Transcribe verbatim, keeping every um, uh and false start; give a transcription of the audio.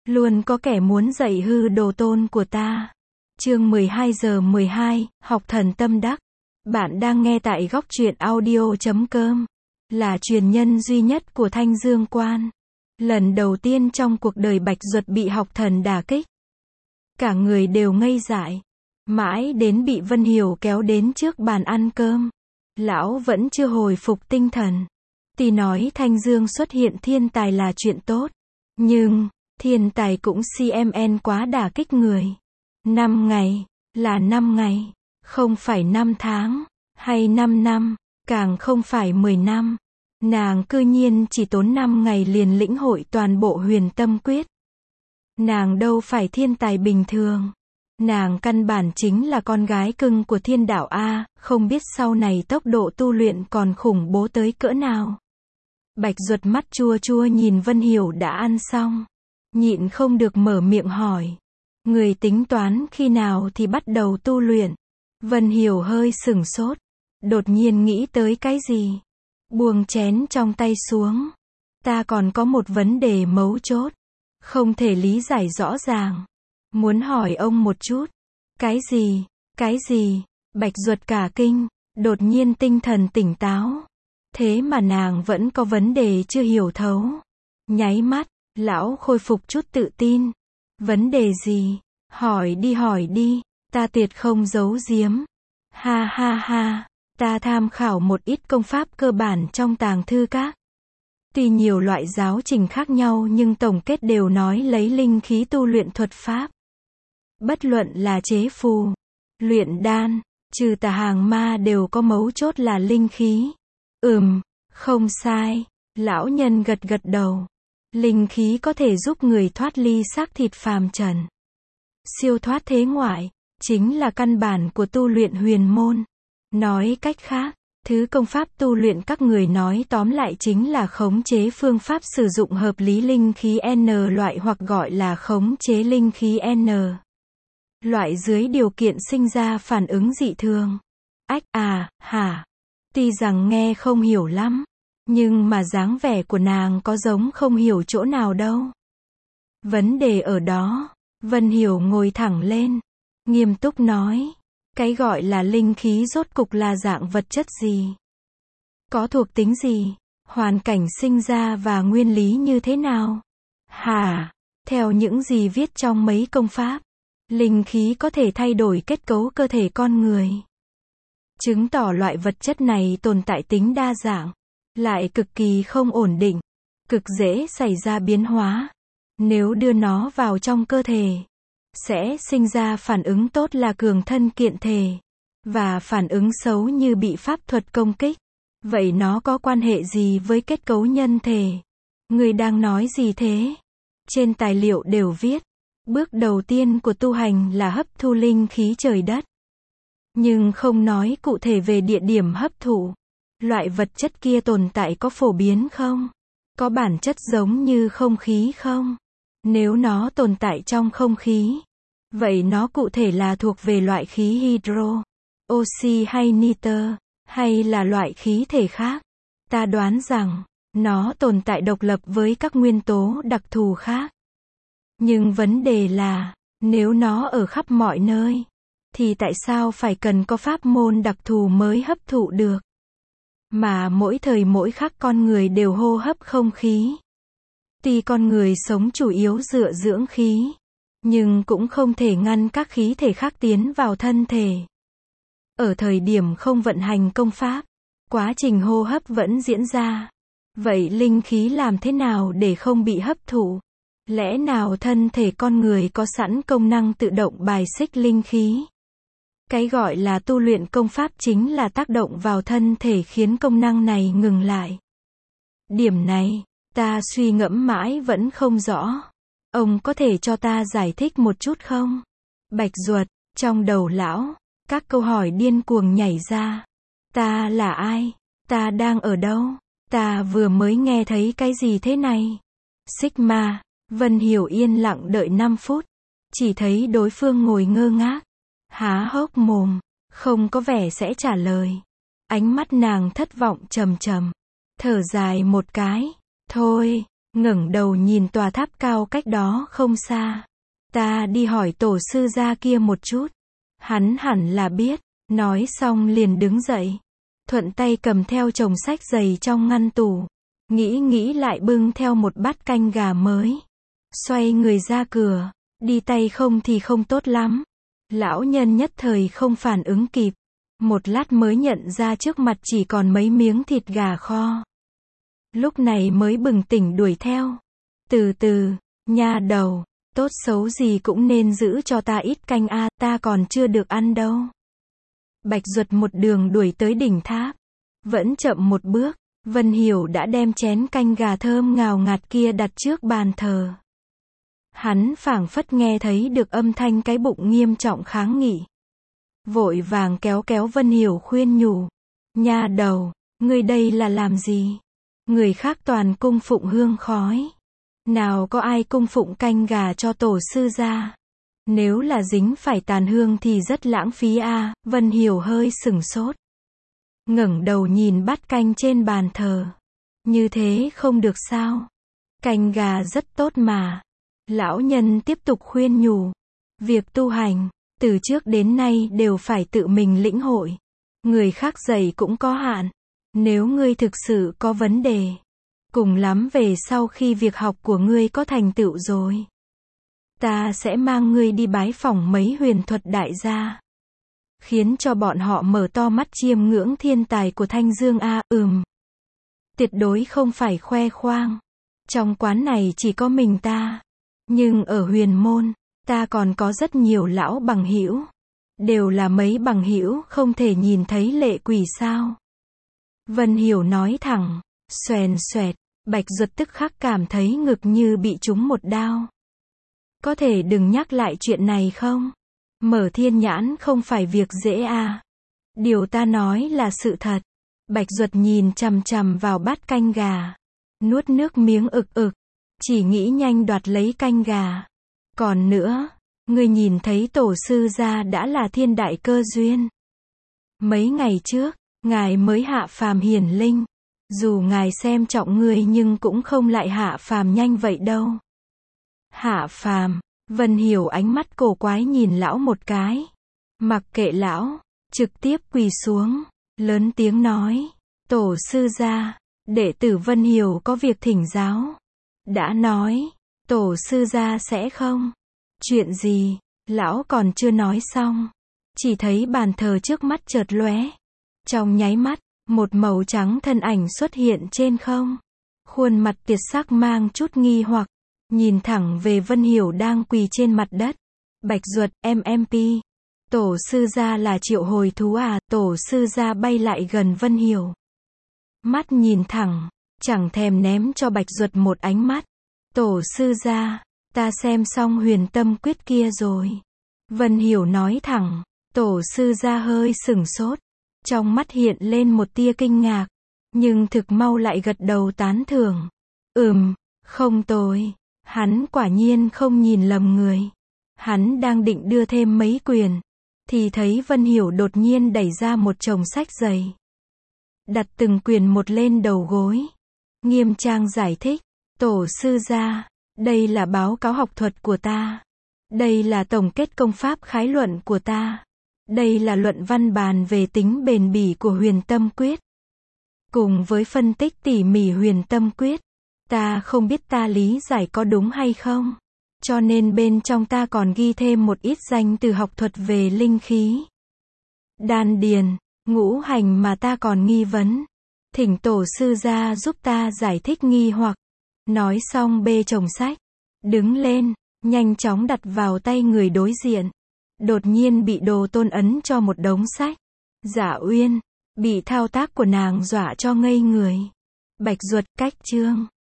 Luôn có kẻ muốn dạy hư đồ tôn của ta. Chương mười hai giờ mười hai, học thần tâm đắc. Bạn đang nghe tại góc truyện audio chấm com. Là truyền nhân duy nhất của Thanh Dương Quan. Lần đầu tiên trong cuộc đời Bạch Duật bị học thần đả kích. Cả người đều ngây dại. Mãi đến bị Vân Hiểu kéo đến trước bàn ăn cơm. Lão vẫn chưa hồi phục tinh thần. Tuy nói Thanh Dương xuất hiện thiên tài là chuyện tốt. Nhưng, thiên tài cũng xê em en quá đả kích người. Năm ngày, là năm ngày, không phải năm tháng, hay năm năm, càng không phải mười năm. Nàng cư nhiên chỉ tốn năm ngày liền lĩnh hội toàn bộ Huyền Tâm Quyết. Nàng đâu phải thiên tài bình thường. Nàng căn bản chính là con gái cưng của thiên đạo A, không biết sau này tốc độ tu luyện còn khủng bố tới cỡ nào. Bạch Duật mắt chua chua nhìn Vân Hiểu đã ăn xong. Nhịn không được mở miệng hỏi. Người tính toán khi nào thì bắt đầu tu luyện. Vân Hiểu hơi sửng sốt. Đột nhiên nghĩ tới cái gì. Buông chén trong tay xuống. Ta còn có một vấn đề mấu chốt. Không thể lý giải rõ ràng. Muốn hỏi ông một chút. Cái gì? Cái gì? Bạch Duật cả kinh. Đột nhiên tinh thần tỉnh táo. Thế mà nàng vẫn có vấn đề chưa hiểu thấu. Nháy mắt, lão khôi phục chút tự tin. Vấn đề gì? Hỏi đi hỏi đi, ta tuyệt không giấu giếm. Ha ha ha, ta tham khảo một ít công pháp cơ bản trong tàng thư các. Tuy nhiều loại giáo trình khác nhau nhưng tổng kết đều nói lấy linh khí tu luyện thuật pháp. Bất luận là chế phù, luyện đan, trừ tà hàng ma đều có mấu chốt là linh khí. Ừm, không sai, lão nhân gật gật đầu. Linh khí có thể giúp người thoát ly xác thịt phàm trần. Siêu thoát thế ngoại, chính là căn bản của tu luyện huyền môn. Nói cách khác, thứ công pháp tu luyện các người nói tóm lại chính là khống chế phương pháp sử dụng hợp lý linh khí N loại hoặc gọi là khống chế linh khí N loại dưới điều kiện sinh ra phản ứng dị thường. Ách à, hả? Tuy rằng nghe không hiểu lắm, nhưng mà dáng vẻ của nàng có giống không hiểu chỗ nào đâu. Vấn đề ở đó. Vân Hiểu ngồi thẳng lên, nghiêm túc nói, cái gọi là linh khí rốt cục là dạng vật chất gì? Có thuộc tính gì? Hoàn cảnh sinh ra và nguyên lý như thế nào? Hả? Theo những gì viết trong mấy công pháp, linh khí có thể thay đổi kết cấu cơ thể con người. Chứng tỏ loại vật chất này tồn tại tính đa dạng, lại cực kỳ không ổn định, cực dễ xảy ra biến hóa. Nếu đưa nó vào trong cơ thể, sẽ sinh ra phản ứng tốt là cường thân kiện thể, và phản ứng xấu như bị pháp thuật công kích. Vậy nó có quan hệ gì với kết cấu nhân thể? Người đang nói gì thế? Trên tài liệu đều viết, bước đầu tiên của tu hành là hấp thu linh khí trời đất. Nhưng không nói cụ thể về địa điểm hấp thụ. Loại vật chất kia tồn tại có phổ biến không? Có bản chất giống như không khí không? Nếu nó tồn tại trong không khí, vậy nó cụ thể là thuộc về loại khí hydro, oxy hay nitơ, hay là loại khí thể khác? Ta đoán rằng, nó tồn tại độc lập với các nguyên tố đặc thù khác. Nhưng vấn đề là, nếu nó ở khắp mọi nơi, thì tại sao phải cần có pháp môn đặc thù mới hấp thụ được? Mà mỗi thời mỗi khắc con người đều hô hấp không khí. Tuy con người sống chủ yếu dựa dưỡng khí, nhưng cũng không thể ngăn các khí thể khác tiến vào thân thể. Ở thời điểm không vận hành công pháp, quá trình hô hấp vẫn diễn ra. Vậy linh khí làm thế nào để không bị hấp thụ? Lẽ nào thân thể con người có sẵn công năng tự động bài xích linh khí? Cái gọi là tu luyện công pháp chính là tác động vào thân thể khiến công năng này ngừng lại. Điểm này, ta suy ngẫm mãi vẫn không rõ. Ông có thể cho ta giải thích một chút không? Bạch Duật, trong đầu lão, các câu hỏi điên cuồng nhảy ra. Ta là ai? Ta đang ở đâu? Ta vừa mới nghe thấy cái gì thế này? Sigma, Vân Hiểu yên lặng đợi năm phút. Chỉ thấy đối phương ngồi ngơ ngác, há hốc mồm, không có vẻ sẽ trả lời. Ánh mắt nàng thất vọng trầm trầm. Thở dài một cái. Thôi, ngẩng đầu nhìn tòa tháp cao cách đó không xa. Ta đi hỏi tổ sư gia kia một chút. Hắn hẳn là biết. Nói xong liền đứng dậy. Thuận tay cầm theo chồng sách giày trong ngăn tủ. Nghĩ nghĩ lại bưng theo một bát canh gà mới. Xoay người ra cửa. Đi tay không thì không tốt lắm. Lão nhân nhất thời không phản ứng kịp. Một lát mới nhận ra trước mặt chỉ còn mấy miếng thịt gà kho. Lúc này mới bừng tỉnh đuổi theo. Từ từ, nha đầu, tốt xấu gì cũng nên giữ cho ta ít canh a, ta còn chưa được ăn đâu. Bạch Duật một đường đuổi tới đỉnh tháp. Vẫn chậm một bước, Vân Hiểu đã đem chén canh gà thơm ngào ngạt kia đặt trước bàn thờ. Hắn phảng phất nghe thấy được âm thanh cái bụng nghiêm trọng kháng nghị. Vội vàng kéo kéo Vân Hiểu khuyên nhủ. Nha đầu, ngươi đây là làm gì? Người khác toàn cung phụng hương khói. Nào có ai cung phụng canh gà cho tổ sư gia? Nếu là dính phải tàn hương thì rất lãng phí a. À, Vân Hiểu hơi sửng sốt. Ngẩng đầu nhìn bát canh trên bàn thờ. Như thế không được sao? Canh gà rất tốt mà. Lão nhân tiếp tục khuyên nhủ. Việc tu hành, từ trước đến nay đều phải tự mình lĩnh hội. Người khác dạy cũng có hạn. Nếu ngươi thực sự có vấn đề, cùng lắm về sau khi việc học của ngươi có thành tựu rồi, ta sẽ mang ngươi đi bái phỏng mấy huyền thuật đại gia. Khiến cho bọn họ mở to mắt chiêm ngưỡng thiên tài của Thanh Dương a. À, ừm. Tuyệt đối không phải khoe khoang. Trong quán này chỉ có mình ta. Nhưng ở huyền môn, ta còn có rất nhiều lão bằng hữu. Đều là mấy bằng hữu không thể nhìn thấy lệ quỷ sao. Vân Hiểu nói thẳng. Xoèn xoẹt. Bạch Duật tức khắc cảm thấy ngực như bị trúng một đao. Có thể đừng nhắc lại chuyện này không? Mở thiên nhãn không phải việc dễ à. Điều ta nói là sự thật. Bạch Duật nhìn chằm chằm vào bát canh gà. Nuốt nước miếng ực ực. Chỉ nghĩ nhanh đoạt lấy canh gà. Còn nữa, ngươi nhìn thấy tổ sư gia đã là thiên đại cơ duyên. Mấy ngày trước, ngài mới hạ phàm hiển linh. Dù ngài xem trọng ngươi nhưng cũng không lại hạ phàm nhanh vậy đâu. Hạ phàm, Vân Hiểu ánh mắt cổ quái nhìn lão một cái. Mặc kệ lão, trực tiếp quỳ xuống, lớn tiếng nói. Tổ sư gia, đệ tử Vân Hiểu có việc thỉnh giáo. Đã nói, tổ sư gia sẽ không. Chuyện gì, lão còn chưa nói xong. Chỉ thấy bàn thờ trước mắt chợt lóe. Trong nháy mắt, một màu trắng thân ảnh xuất hiện trên không. Khuôn mặt tiệt sắc mang chút nghi hoặc. Nhìn thẳng về Vân Hiểu đang quỳ trên mặt đất. Bạch Duật, em em pê. Tổ sư gia là triệu hồi thú à? Tổ sư gia bay lại gần Vân Hiểu. Mắt nhìn thẳng, chẳng thèm ném cho Bạch Duật một ánh mắt. Tổ sư gia, ta xem xong huyền tâm quyết kia rồi. Vân Hiểu nói thẳng. Tổ sư gia hơi sửng sốt. Trong mắt hiện lên một tia kinh ngạc. Nhưng thực mau lại gật đầu tán thưởng. Ừm, không tồi. Hắn quả nhiên không nhìn lầm người. Hắn đang định đưa thêm mấy quyền. Thì thấy Vân Hiểu đột nhiên đẩy ra một chồng sách dày. Đặt từng quyền một lên đầu gối. Nghiêm trang giải thích. Tổ sư gia, đây là báo cáo học thuật của ta. Đây là tổng kết công pháp khái luận của ta. Đây là luận văn bàn về tính bền bỉ của huyền tâm quyết. Cùng với phân tích tỉ mỉ huyền tâm quyết. Ta không biết ta lý giải có đúng hay không. Cho nên bên trong ta còn ghi thêm một ít danh từ học thuật về linh khí, đan điền, ngũ hành mà ta còn nghi vấn. Thỉnh tổ sư gia giúp ta giải thích nghi hoặc. Nói xong bê chồng sách. Đứng lên, nhanh chóng đặt vào tay người đối diện. Đột nhiên bị Đồ Tôn ấn cho một đống sách. Dạ Uyên, bị thao tác của nàng dọa cho ngây người. Bạch Duật cách chương.